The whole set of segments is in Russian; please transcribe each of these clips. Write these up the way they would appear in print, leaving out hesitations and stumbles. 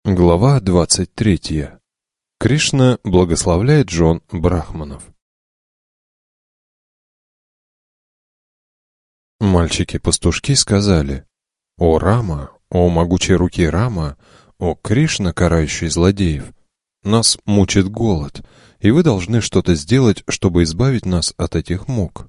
Глава 23. Кришна благословляет жен брахманов. Мальчики-пастушки сказали: «О Рама, о могучей руки Рама, о Кришна, карающий злодеев, нас мучит голод, и вы должны что-то сделать, чтобы избавить нас от этих мук».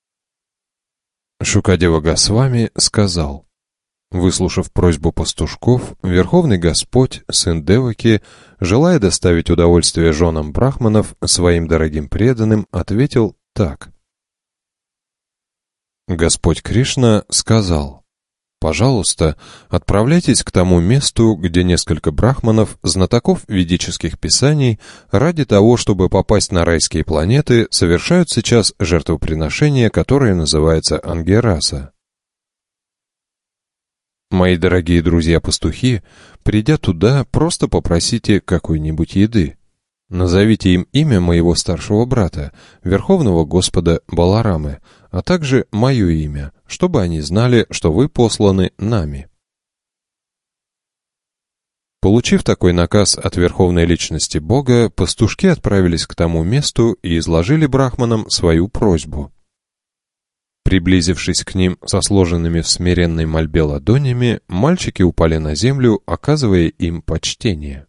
Шукадева Госвами сказал: выслушав просьбу пастушков, Верховный Господь, сын Деваки, желая доставить удовольствие женам брахманов, своим дорогим преданным, ответил так. Господь Кришна сказал: «Пожалуйста, отправляйтесь к тому месту, где несколько брахманов, знатоков ведических писаний, ради того, чтобы попасть на райские планеты, совершают сейчас жертвоприношение, которое называется Ангераса. Мои дорогие друзья-пастухи, придя туда, просто попросите какой-нибудь еды. Назовите им имя моего старшего брата, Верховного Господа Баларамы, а также мое имя, чтобы они знали, что вы посланы нами». Получив такой наказ от Верховной Личности Бога, пастушки отправились к тому месту и изложили брахманам свою просьбу. Приблизившись к ним со сложенными в смиренной мольбе ладонями, мальчики упали на землю, оказывая им почтение.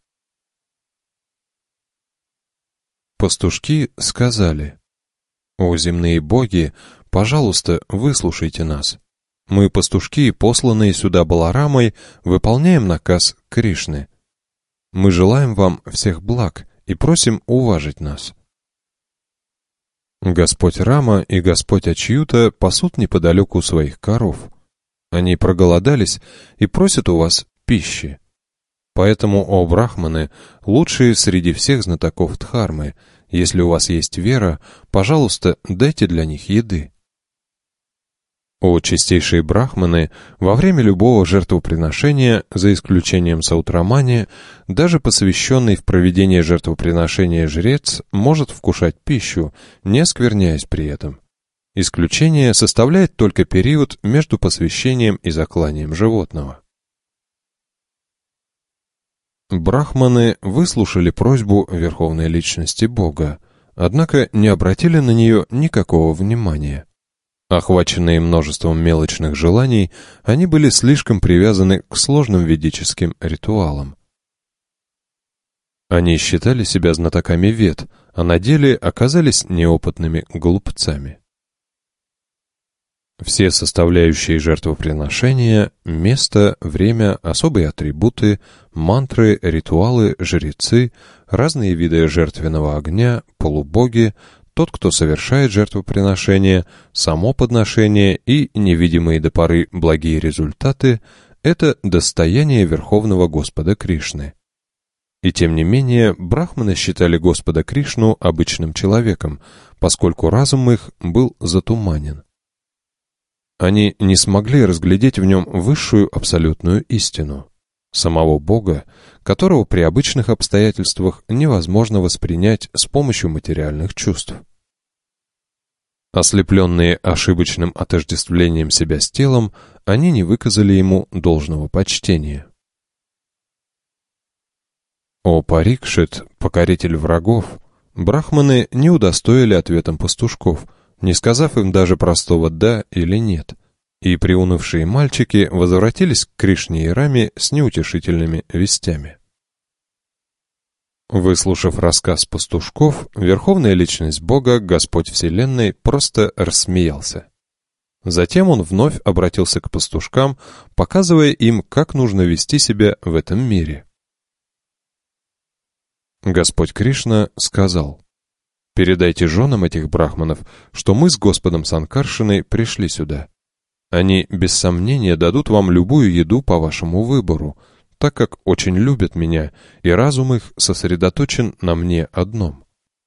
Пастушки сказали: «О земные боги, пожалуйста, выслушайте нас. Мы, пастушки, посланные сюда Баларамой, выполняем наказ Кришны. Мы желаем вам всех благ и просим уважить нас». Господь Рама и Господь Ачьюта пасут неподалеку своих коров. Они проголодались и просят у вас пищи. Поэтому, о брахманы, лучшие среди всех знатоков Дхармы, если у вас есть вера, пожалуйста, дайте для них еды. О чистейшие брахманы, во время любого жертвоприношения, за исключением Саутрамани, даже посвященный в проведение жертвоприношения жрец может вкушать пищу, не оскверняясь при этом. Исключение составляет только период между посвящением и закланием животного. Брахманы выслушали просьбу Верховной Личности Бога, однако не обратили на нее никакого внимания. Охваченные множеством мелочных желаний, они были слишком привязаны к сложным ведическим ритуалам. Они считали себя знатоками вед, а на деле оказались неопытными глупцами. Все составляющие жертвоприношения — место, время, особые атрибуты, мантры, ритуалы, жрецы, разные виды жертвенного огня, полубоги, тот, кто совершает жертвоприношение, само подношение и невидимые до поры благие результаты — это достояние Верховного Господа Кришны. И тем не менее, брахманы считали Господа Кришну обычным человеком, поскольку разум их был затуманен. Они не смогли разглядеть в нем высшую абсолютную истину, самого Бога, которого при обычных обстоятельствах невозможно воспринять с помощью материальных чувств. Ослепленные ошибочным отождествлением себя с телом, они не выказали ему должного почтения. О Парикшит, покоритель врагов, брахманы не удостоили ответом пастушков, не сказав им даже простого «да» или «нет», и приунывшие мальчики возвратились к Кришне и Раме с неутешительными вестями. Выслушав рассказ пастушков, Верховная Личность Бога, Господь Вселенной, просто рассмеялся. Затем он вновь обратился к пастушкам, показывая им, как нужно вести себя в этом мире. Господь Кришна сказал: «Передайте женам этих брахманов, что мы с Господом Санкаршиной пришли сюда. Они, без сомнения, дадут вам любую еду по вашему выбору, так как очень любят меня, и разум их сосредоточен на мне одном».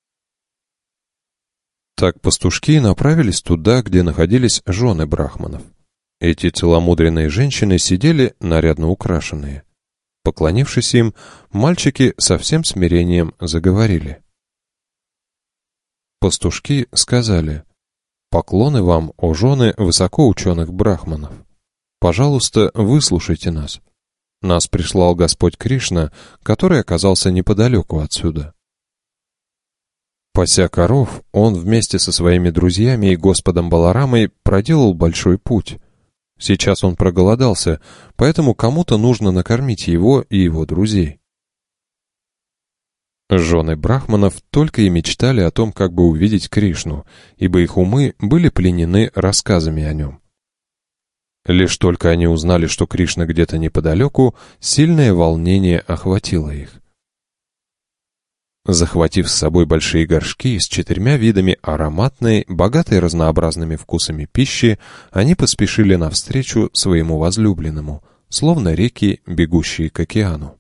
Так пастушки направились туда, где находились жены брахманов. Эти целомудренные женщины сидели нарядно украшенные. Поклонившись им, мальчики со всем смирением заговорили. Пастушки сказали: «Поклоны вам, о жены высокоученых брахманов! Пожалуйста, выслушайте нас. Нас прислал Господь Кришна, который оказался неподалеку отсюда. Пася коров, он вместе со своими друзьями и Господом Баларамой проделал большой путь. Сейчас он проголодался, поэтому кому-то нужно накормить его и его друзей. Жены брахманов только и мечтали о том, как бы увидеть Кришну, ибо их умы были пленены рассказами о нем. Лишь только они узнали, что Кришна где-то неподалеку, сильное волнение охватило их. Захватив с собой большие горшки с 4 видами ароматной, богатой разнообразными вкусами пищи, они поспешили навстречу своему возлюбленному, словно реки, бегущие к океану.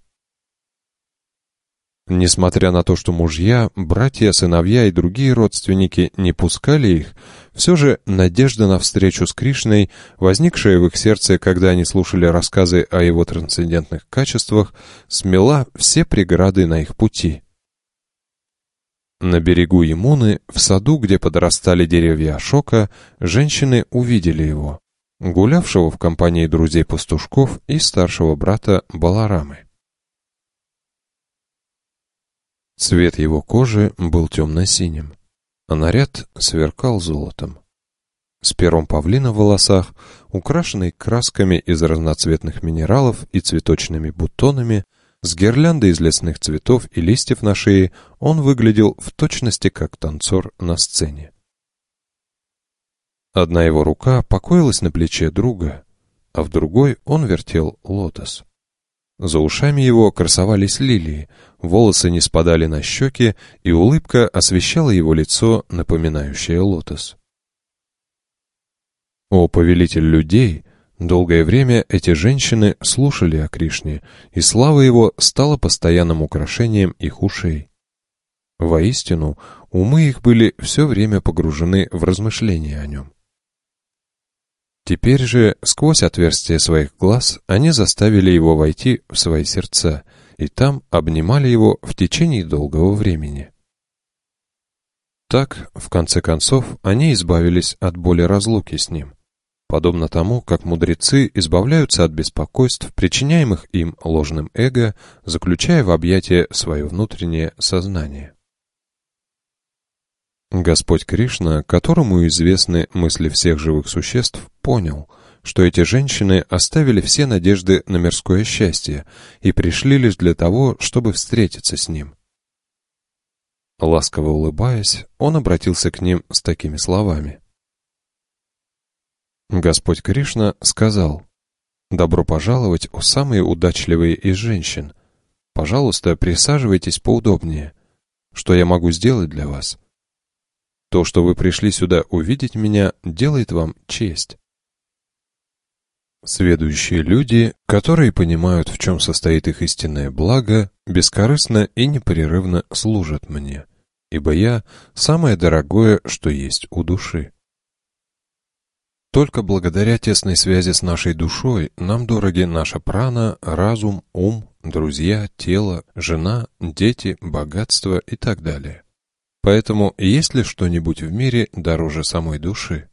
Несмотря на то, что мужья, братья, сыновья и другие родственники не пускали их, все же надежда на встречу с Кришной, возникшая в их сердце, когда они слушали рассказы о его трансцендентных качествах, смела все преграды на их пути. На берегу Ямуны, в саду, где подрастали деревья Ашока, женщины увидели его, гулявшего в компании друзей-пастушков и старшего брата Баларамы. Цвет его кожи был темно-синим, а наряд сверкал золотом. С пером павлина в волосах, украшенный красками из разноцветных минералов и цветочными бутонами, с гирляндой из лесных цветов и листьев на шее, он выглядел в точности как танцор на сцене. Одна его рука покоилась на плече друга, а в другой он вертел лотос. За ушами его красовались лилии, волосы не спадали на щеки, и улыбка освещала его лицо, напоминающее лотос. О повелитель людей! Долгое время эти женщины слушали о Кришне, и слава его стала постоянным украшением их ушей. Воистину, умы их были все время погружены в размышления о нем. Теперь же, сквозь отверстие своих глаз, они заставили его войти в свои сердца, и там обнимали его в течение долгого времени. Так, в конце концов, они избавились от боли разлуки с ним, подобно тому, как мудрецы избавляются от беспокойств, причиняемых им ложным эго, заключая в объятия свое внутреннее сознание. Господь Кришна, которому известны мысли всех живых существ, понял, что эти женщины оставили все надежды на мирское счастье и пришли лишь для того, чтобы встретиться с ним. Ласково улыбаясь, он обратился к ним с такими словами. Господь Кришна сказал: «Добро пожаловать, о самые удачливые из женщин. Пожалуйста, присаживайтесь поудобнее. Что я могу сделать для вас? То, что вы пришли сюда увидеть меня, делает вам честь». Сведущие люди, которые понимают, в чем состоит их истинное благо, бескорыстно и непрерывно служат мне, ибо я – самое дорогое, что есть у души. Только благодаря тесной связи с нашей душой нам дороги наша прана, разум, ум, друзья, тело, жена, дети, богатство и так далее. Поэтому есть ли что-нибудь в мире дороже самой души?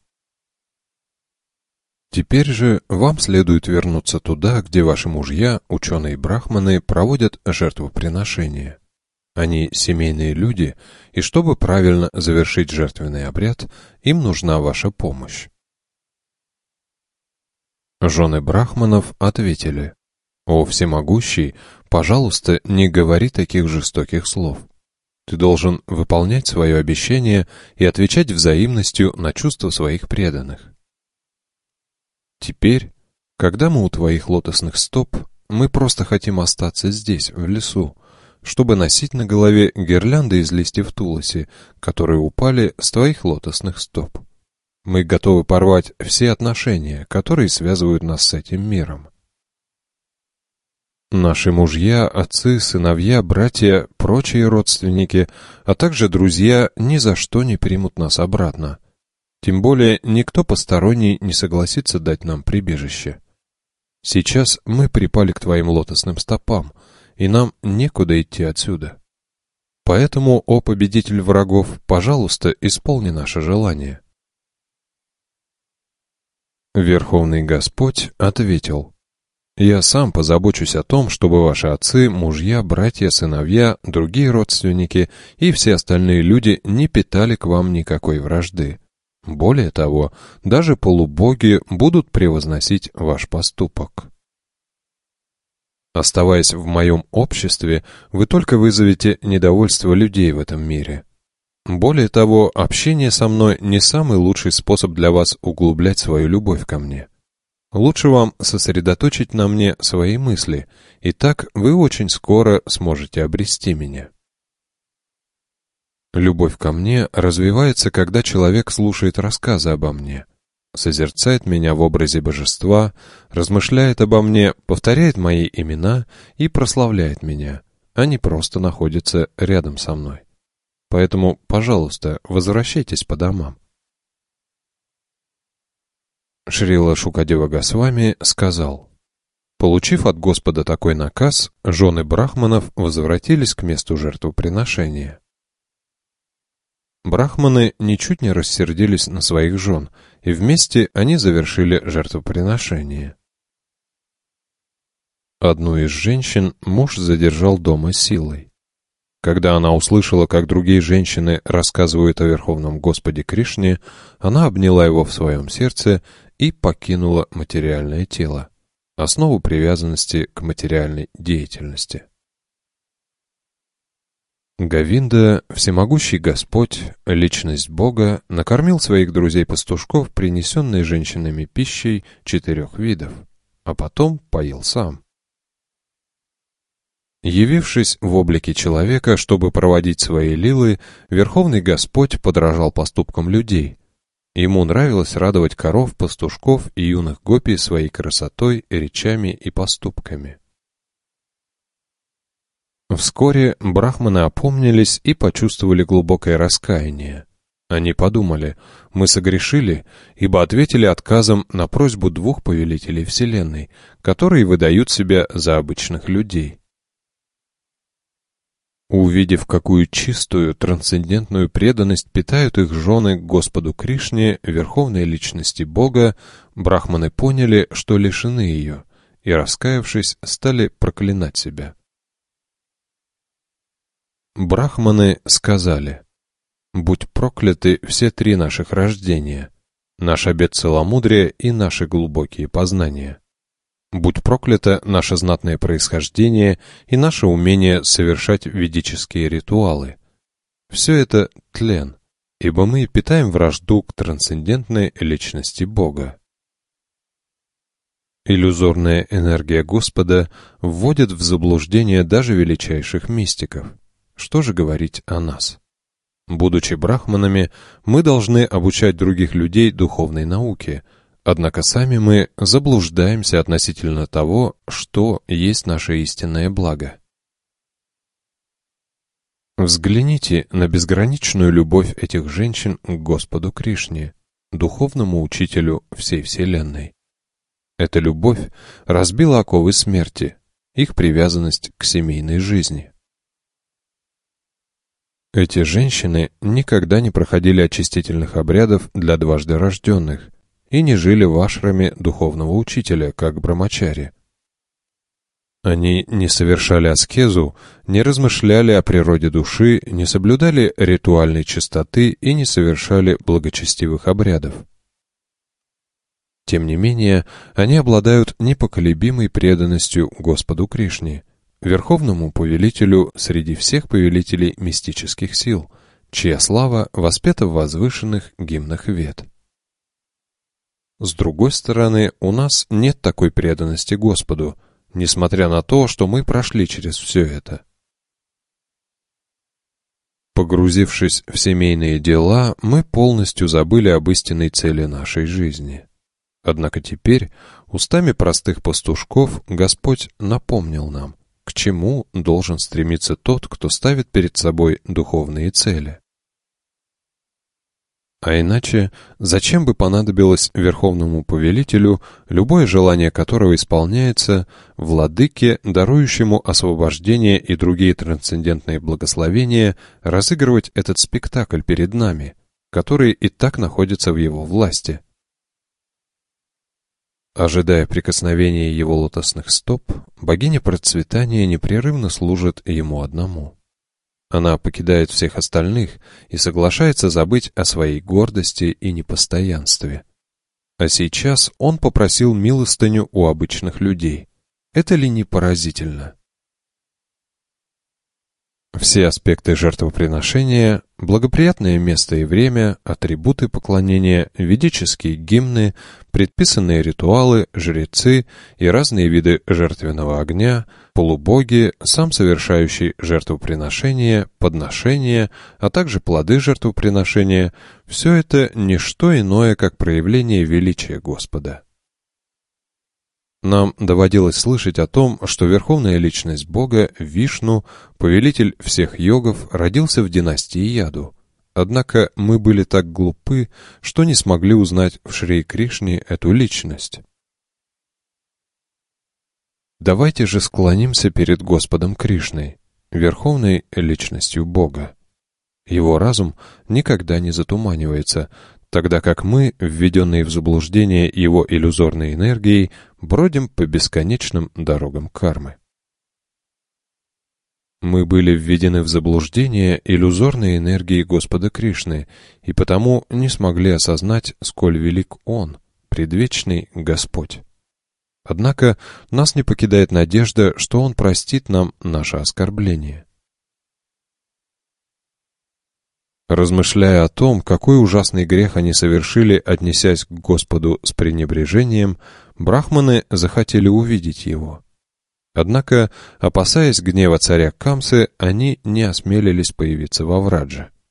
Теперь же вам следует вернуться туда, где ваши мужья, ученые-брахманы, проводят жертвоприношения. Они семейные люди, и чтобы правильно завершить жертвенный обряд, им нужна ваша помощь. Жены брахманов ответили: «О всемогущий, пожалуйста, не говори таких жестоких слов. Ты должен выполнять свое обещание и отвечать взаимностью на чувства своих преданных. Теперь, когда мы у твоих лотосных стоп, мы просто хотим остаться здесь, в лесу, чтобы носить на голове гирлянды из листьев туласи, которые упали с твоих лотосных стоп. Мы готовы порвать все отношения, которые связывают нас с этим миром. Наши мужья, отцы, сыновья, братья, прочие родственники, а также друзья ни за что не примут нас обратно. Тем более никто посторонний не согласится дать нам прибежище. Сейчас мы припали к твоим лотосным стопам, и нам некуда идти отсюда. Поэтому, о победитель врагов, пожалуйста, исполни наше желание». Верховный Господь ответил: Я сам позабочусь о том, чтобы ваши отцы, мужья, братья, сыновья, другие родственники и все остальные люди не питали к вам никакой вражды. Более того, даже полубоги будут превозносить ваш поступок. Оставаясь в моем обществе, вы только вызовете недовольство людей в этом мире. Более того, общение со мной не самый лучший способ для вас углублять свою любовь ко мне. Лучше вам сосредоточить на мне свои мысли, и так вы очень скоро сможете обрести меня. Любовь ко мне развивается, когда человек слушает рассказы обо мне, созерцает меня в образе божества, размышляет обо мне, повторяет мои имена и прославляет меня, а не просто находится рядом со мной. Поэтому, пожалуйста, возвращайтесь по домам. Шрила Шукадева Госвами сказал: получив от Господа такой наказ, жены брахманов возвратились к месту жертвоприношения. Брахманы ничуть не рассердились на своих жен, и вместе они завершили жертвоприношение. Одну из женщин муж задержал дома силой. Когда она услышала, как другие женщины рассказывают о Верховном Господе Кришне, она обняла его в своем сердце и покинула материальное тело, основу привязанности к материальной деятельности. Говинда, всемогущий Господь, личность Бога, накормил своих друзей-пастушков принесенной женщинами пищей 4 видов, а потом поел сам. Явившись в облике человека, чтобы проводить свои лилы, Верховный Господь подражал поступкам людей. Ему нравилось радовать коров, пастушков и юных гопи своей красотой, речами и поступками. Вскоре брахманы опомнились и почувствовали глубокое раскаяние. Они подумали: мы согрешили, ибо ответили отказом на просьбу 2 повелителей Вселенной, которые выдают себя за обычных людей. Увидев, какую чистую, трансцендентную преданность питают их жены Господу Кришне, Верховной Личности Бога, брахманы поняли, что лишены ее, и, раскаявшись, стали проклинать себя. Брахманы сказали: «Будь прокляты все 3 наших рождения, наш обет целомудрия и наши глубокие познания. Будь проклято наше знатное происхождение и наше умение совершать ведические ритуалы. Все это тлен, ибо мы питаем вражду к трансцендентной личности Бога». Иллюзорная энергия Господа вводит в заблуждение даже величайших мистиков. Что же говорить о нас? Будучи брахманами, мы должны обучать других людей духовной науке, однако сами мы заблуждаемся относительно того, что есть наше истинное благо. Взгляните на безграничную любовь этих женщин к Господу Кришне, духовному учителю всей Вселенной. Эта любовь разбила оковы смерти, их привязанность к семейной жизни. Эти женщины никогда не проходили очистительных обрядов для дважды рожденных и не жили в ашраме духовного учителя, как брамачари. Они не совершали аскезу, не размышляли о природе души, не соблюдали ритуальной чистоты и не совершали благочестивых обрядов. Тем не менее, они обладают непоколебимой преданностью Господу Кришне, Верховному повелителю среди всех повелителей мистических сил, чья слава воспета в возвышенных гимнах Вед. С другой стороны, у нас нет такой преданности Господу, несмотря на то, что мы прошли через все это. Погрузившись в семейные дела, мы полностью забыли об истинной цели нашей жизни. Однако теперь, устами простых пастушков, Господь напомнил нам, к чему должен стремиться тот, кто ставит перед собой духовные цели. А иначе, зачем бы понадобилось Верховному Повелителю, любое желание которого исполняется, Владыке, дарующему освобождение и другие трансцендентные благословения, разыгрывать этот спектакль перед нами, который и так находится в его власти? Ожидая прикосновения его лотосных стоп, богиня процветания непрерывно служит ему одному. Она покидает всех остальных и соглашается забыть о своей гордости и непостоянстве. А сейчас он попросил милостыню у обычных людей. Это ли не поразительно? Все аспекты жертвоприношения, благоприятное место и время, атрибуты поклонения, ведические гимны, предписанные ритуалы, жрецы и разные виды жертвенного огня, полубоги, сам совершающий жертвоприношение, подношение, а также плоды жертвоприношения – все это не что иное, как проявление величия Господа. Нам доводилось слышать о том, что верховная личность Бога, Вишну, повелитель всех йогов, родился в династии Яду. Однако мы были так глупы, что не смогли узнать в Шри Кришне эту личность. Давайте же склонимся перед Господом Кришной, верховной личностью Бога. Его разум никогда не затуманивается, тогда как мы, введенные в заблуждение его иллюзорной энергией, бродим по бесконечным дорогам кармы. Мы были введены в заблуждение иллюзорной энергией Господа Кришны, и потому не смогли осознать, сколь велик Он, предвечный Господь. Однако нас не покидает надежда, что Он простит нам наше оскорбление. Размышляя о том, какой ужасный грех они совершили, отнесясь к Господу с пренебрежением, брахманы захотели увидеть его. Однако, опасаясь гнева царя Камсы, они не осмелились появиться во Врадже.